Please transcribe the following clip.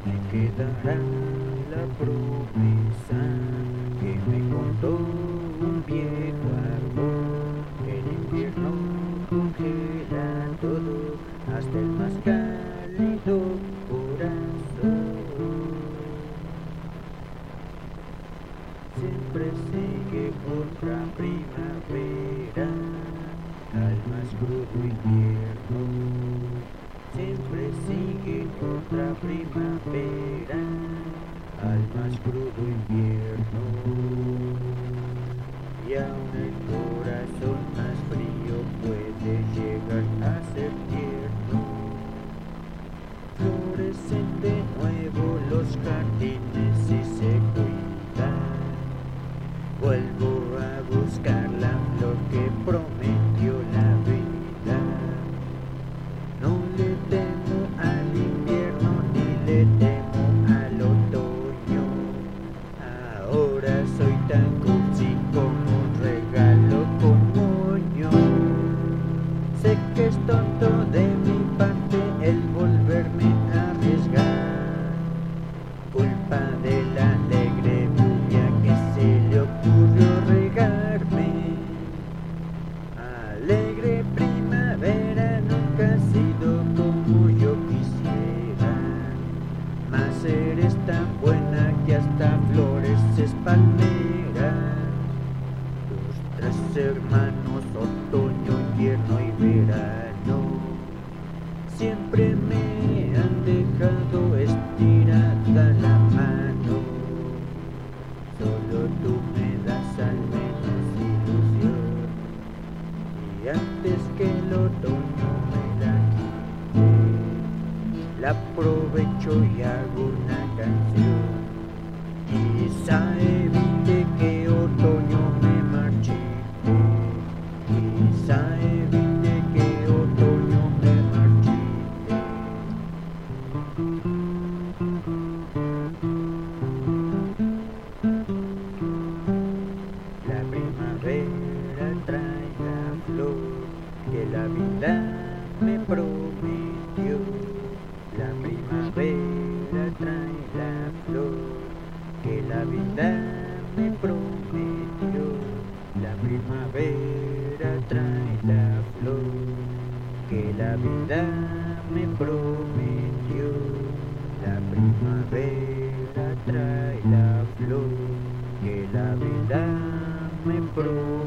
me quedará la promesa que me contó un viejo árbol. El invierno congela todo, hasta el más cálido corazón. Siempre sigue otra primavera al más crudo invierno. Siempre sigue otra primavera al más crudo invierno. Y aún el corazón más frío puede llegar a ser tierno. Florecen de nuevo los jardines y se cuidan. Vuelvo a buscar la flor que prometió la vida. No le temo al invierno ni le temo al otoño. Ahora soy tan cursi como un regalo con moño. Sé que es tonto de mi parte el volverme a arriesgar, culpa de la alegre lluvia que se le ocurrió regarme. Alegre primavera nunca ha sido como yo quisiera, mas eres tan buena que hasta floreces palmera. Tus tres hermanos, otoño, invierno y verano, siempre me han dejado estirada la mano. Solo tú me das al menos ilusión, y antes que el otoño me la quite, la aprovecho y hago una canción. Quizá evite que otoño me marchite, quizá evite que otoño me marchite. La primavera trae la flor que la vida me prometió. La primavera trae la flor que la vida me prometió. La primavera trae la flor que la vida me prometió. La primavera trae la flor que la vida me prometió.